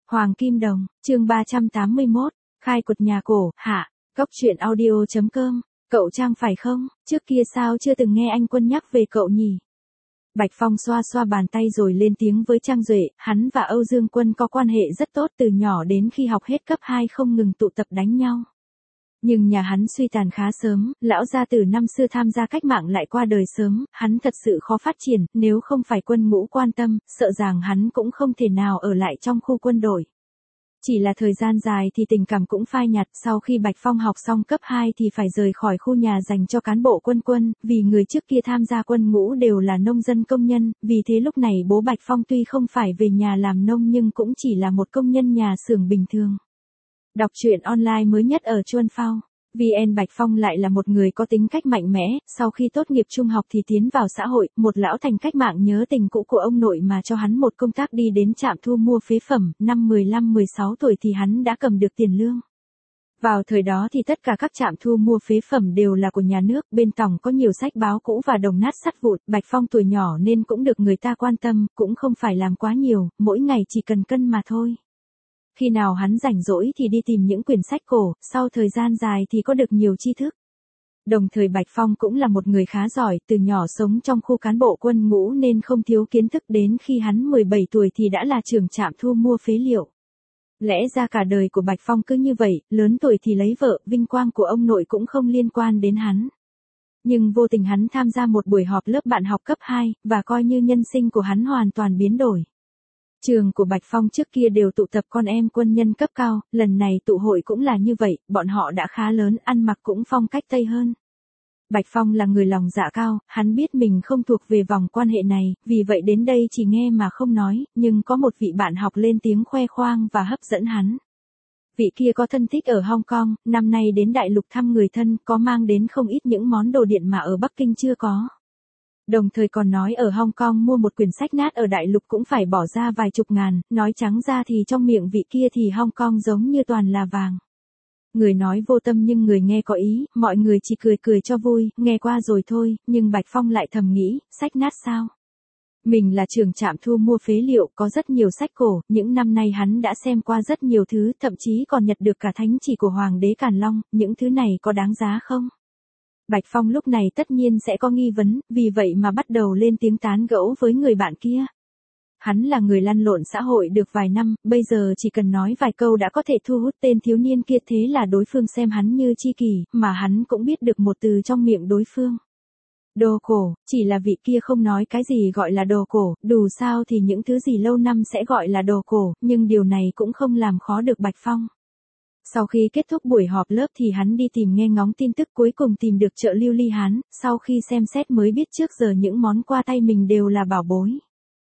Hoàng Kim Đồng, chương 381, khai quật nhà cổ, hạ, Cóc truyện audio.com, cậu Trang phải không, trước kia sao chưa từng nghe anh Quân nhắc về cậu nhỉ? Bạch Phong xoa xoa bàn tay rồi lên tiếng với Trang Duệ, hắn và Âu Dương Quân có quan hệ rất tốt từ nhỏ đến khi học hết cấp 2 không ngừng tụ tập đánh nhau. Nhưng nhà hắn suy tàn khá sớm, lão gia tử năm xưa tham gia cách mạng lại qua đời sớm, hắn thật sự khó phát triển, nếu không phải quân ngũ quan tâm, sợ rằng hắn cũng không thể nào ở lại trong khu quân đội. Chỉ là thời gian dài thì tình cảm cũng phai nhạt, sau khi Bạch Phong học xong cấp 2 thì phải rời khỏi khu nhà dành cho cán bộ quân, vì người trước kia tham gia quân ngũ đều là nông dân công nhân, vì thế lúc này bố Bạch Phong tuy không phải về nhà làm nông nhưng cũng chỉ là một công nhân nhà xưởng bình thường. Đọc truyện online mới nhất ở Chuan Phao. VN Bạch Phong lại là một người có tính cách mạnh mẽ, sau khi tốt nghiệp trung học thì tiến vào xã hội, một lão thành cách mạng nhớ tình cũ của ông nội mà cho hắn một công tác đi đến trạm thu mua phế phẩm, năm 15-16 tuổi thì hắn đã cầm được tiền lương. Vào thời đó thì tất cả các trạm thu mua phế phẩm đều là của nhà nước, bên tổng có nhiều sách báo cũ và đồng nát sắt vụn, Bạch Phong tuổi nhỏ nên cũng được người ta quan tâm, cũng không phải làm quá nhiều, mỗi ngày chỉ cần cân mà thôi. Khi nào hắn rảnh rỗi thì đi tìm những quyển sách cổ, sau thời gian dài thì có được nhiều tri thức. Đồng thời Bạch Phong cũng là một người khá giỏi, từ nhỏ sống trong khu cán bộ quân ngũ nên không thiếu kiến thức, đến khi hắn 17 tuổi thì đã là trưởng trạm thu mua phế liệu. Lẽ ra cả đời của Bạch Phong cứ như vậy, lớn tuổi thì lấy vợ, vinh quang của ông nội cũng không liên quan đến hắn. Nhưng vô tình hắn tham gia một buổi họp lớp bạn học cấp 2, và coi như nhân sinh của hắn hoàn toàn biến đổi. Trường của Bạch Phong trước kia đều tụ tập con em quân nhân cấp cao, lần này tụ hội cũng là như vậy, bọn họ đã khá lớn, ăn mặc cũng phong cách Tây hơn. Bạch Phong là người lòng dạ cao, hắn biết mình không thuộc về vòng quan hệ này, vì vậy đến đây chỉ nghe mà không nói, nhưng có một vị bạn học lên tiếng khoe khoang và hấp dẫn hắn. Vị kia có thân thích ở Hong Kong, năm nay đến đại lục thăm người thân, có mang đến không ít những món đồ điện mà ở Bắc Kinh chưa có. Đồng thời còn nói ở Hong Kong mua một quyển sách nát ở đại lục cũng phải bỏ ra vài chục ngàn, nói trắng ra thì trong miệng vị kia thì Hong Kong giống như toàn là vàng. Người nói vô tâm nhưng người nghe có ý, mọi người chỉ cười cười cho vui, nghe qua rồi thôi, nhưng Bạch Phong lại thầm nghĩ, sách nát sao? Mình là trưởng trạm thu mua phế liệu, có rất nhiều sách cổ, những năm nay hắn đã xem qua rất nhiều thứ, thậm chí còn nhặt được cả thánh chỉ của Hoàng đế Càn Long, những thứ này có đáng giá không? Bạch Phong lúc này tất nhiên sẽ có nghi vấn, vì vậy mà bắt đầu lên tiếng tán gẫu với người bạn kia. Hắn là người lăn lộn xã hội được vài năm, bây giờ chỉ cần nói vài câu đã có thể thu hút tên thiếu niên kia, thế là đối phương xem hắn như tri kỷ, mà hắn cũng biết được một từ trong miệng đối phương. Đồ cổ, chỉ là vị kia không nói cái gì gọi là đồ cổ, dù sao thì những thứ gì lâu năm sẽ gọi là đồ cổ, nhưng điều này cũng không làm khó được Bạch Phong. Sau khi kết thúc buổi họp lớp thì hắn đi tìm nghe ngóng tin tức, cuối cùng tìm được chợ Lưu Ly Hán, sau khi xem xét mới biết trước giờ những món qua tay mình đều là bảo bối.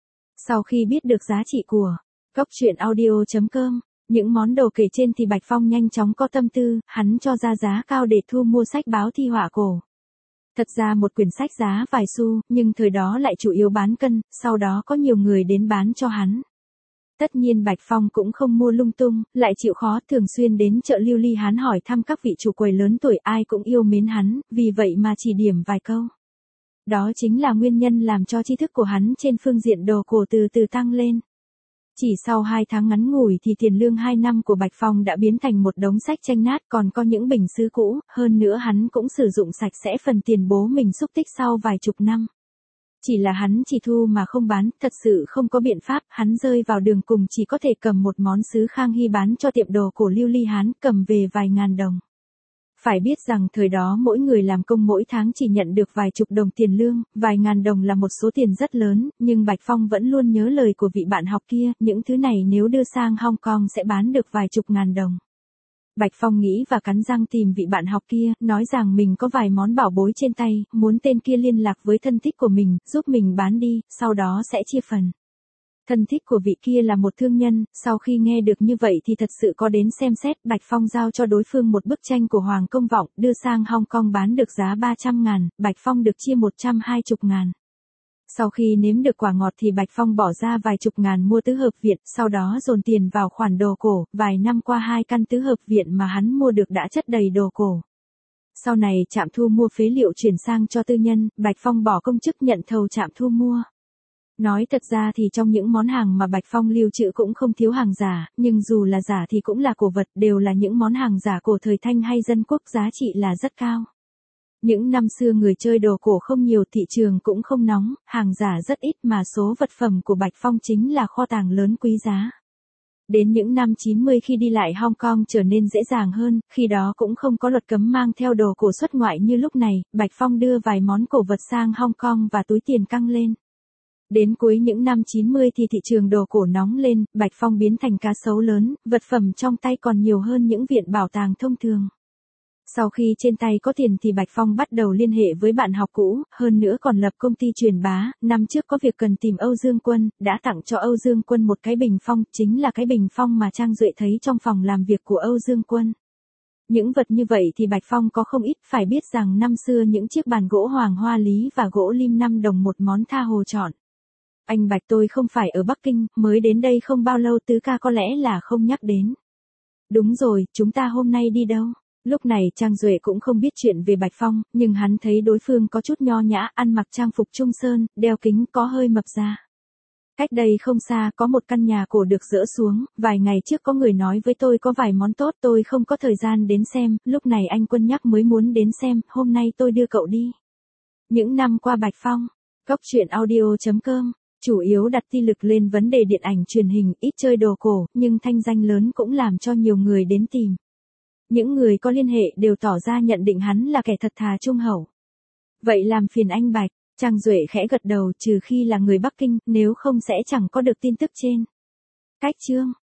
Sau khi biết được giá trị của Cóc truyện audio.com, những món đồ kể trên thì Bạch Phong nhanh chóng có tâm tư, hắn cho ra giá cao để thu mua sách báo thi họa cổ. Thật ra một quyển sách giá vài xu, nhưng thời đó lại chủ yếu bán cân, sau đó có nhiều người đến bán cho hắn. Tất nhiên Bạch Phong cũng không mua lung tung, lại chịu khó, thường xuyên đến chợ Lưu Ly Hán hỏi thăm các vị chủ quầy lớn tuổi, ai cũng yêu mến hắn, vì vậy mà chỉ điểm vài câu. Đó chính là nguyên nhân làm cho tri thức của hắn trên phương diện đồ cổ từ từ tăng lên. Chỉ sau 2 tháng ngắn ngủi thì tiền lương 2 năm của Bạch Phong đã biến thành một đống sách tranh nát, còn có những bình sứ cũ, hơn nữa hắn cũng sử dụng sạch sẽ phần tiền bố mình xúc tích sau vài chục năm. Chỉ là hắn chỉ thu mà không bán, thật sự không có biện pháp, hắn rơi vào đường cùng, chỉ có thể cầm một món sứ Khang Hy bán cho tiệm đồ cổ Lưu Ly Hán, cầm về vài ngàn đồng. Phải biết rằng thời đó mỗi người làm công mỗi tháng chỉ nhận được vài chục đồng tiền lương, vài ngàn đồng là một số tiền rất lớn, nhưng Bạch Phong vẫn luôn nhớ lời của vị bạn học kia, những thứ này nếu đưa sang Hong Kong sẽ bán được vài chục ngàn đồng. Bạch Phong nghĩ và cắn răng tìm vị bạn học kia, nói rằng mình có vài món bảo bối trên tay, muốn tên kia liên lạc với thân thích của mình, giúp mình bán đi, sau đó sẽ chia phần. Thân thích của vị kia là một thương nhân, sau khi nghe được như vậy thì thật sự có đến xem xét, Bạch Phong giao cho đối phương một bức tranh của Hoàng Công Vọng, đưa sang Hong Kong bán được giá 300 ngàn, Bạch Phong được chia 120 ngàn. Sau khi nếm được quả ngọt thì Bạch Phong bỏ ra vài chục ngàn mua tứ hợp viện, sau đó dồn tiền vào khoản đồ cổ, vài năm qua 2 căn tứ hợp viện mà hắn mua được đã chất đầy đồ cổ. Sau này trạm thu mua phế liệu chuyển sang cho tư nhân, Bạch Phong bỏ công chức nhận thầu trạm thu mua. Nói thật ra thì trong những món hàng mà Bạch Phong lưu trữ cũng không thiếu hàng giả, nhưng dù là giả thì cũng là cổ vật, đều là những món hàng giả cổ thời Thanh hay dân quốc, giá trị là rất cao. Những năm xưa người chơi đồ cổ không nhiều, thị trường cũng không nóng, hàng giả rất ít mà số vật phẩm của Bạch Phong chính là kho tàng lớn quý giá. Đến những năm 90 khi đi lại Hong Kong trở nên dễ dàng hơn, khi đó cũng không có luật cấm mang theo đồ cổ xuất ngoại như lúc này, Bạch Phong đưa vài món cổ vật sang Hong Kong và túi tiền căng lên. Đến cuối những năm 90 thì thị trường đồ cổ nóng lên, Bạch Phong biến thành cá sấu lớn, vật phẩm trong tay còn nhiều hơn những viện bảo tàng thông thường. Sau khi trên tay có tiền thì Bạch Phong bắt đầu liên hệ với bạn học cũ, hơn nữa còn lập công ty truyền bá, năm trước có việc cần tìm Âu Dương Quân, đã tặng cho Âu Dương Quân một cái bình phong, chính là cái bình phong mà Trang Duệ thấy trong phòng làm việc của Âu Dương Quân. Những vật như vậy thì Bạch Phong có không ít, phải biết rằng năm xưa những chiếc bàn gỗ hoàng hoa lý và gỗ lim 5 đồng một món tha hồ chọn. Anh Bạch, tôi không phải ở Bắc Kinh, mới đến đây không bao lâu, tứ ca có lẽ là không nhắc đến. Đúng rồi, chúng ta hôm nay đi đâu? Lúc này Trang Duệ cũng không biết chuyện về Bạch Phong, nhưng hắn thấy đối phương có chút nho nhã, ăn mặc trang phục trung sơn, đeo kính, có hơi mập ra. Cách đây không xa có một căn nhà cổ được dỡ xuống, vài ngày trước có người nói với tôi có vài món tốt, tôi không có thời gian đến xem, lúc này anh Quân nhắc mới muốn đến xem, hôm nay tôi đưa cậu đi. Những năm qua Bạch Phong, Goctruyện.audio.com chủ yếu đặt ti lực lên vấn đề điện ảnh truyền hình, ít chơi đồ cổ, nhưng thanh danh lớn cũng làm cho nhiều người đến tìm. Những người có liên hệ đều tỏ ra nhận định hắn là kẻ thật thà trung hậu. Vậy làm phiền anh Bạch, Trang Duệ khẽ gật đầu, trừ khi là người Bắc Kinh, nếu không sẽ chẳng có được tin tức trên. Cách chương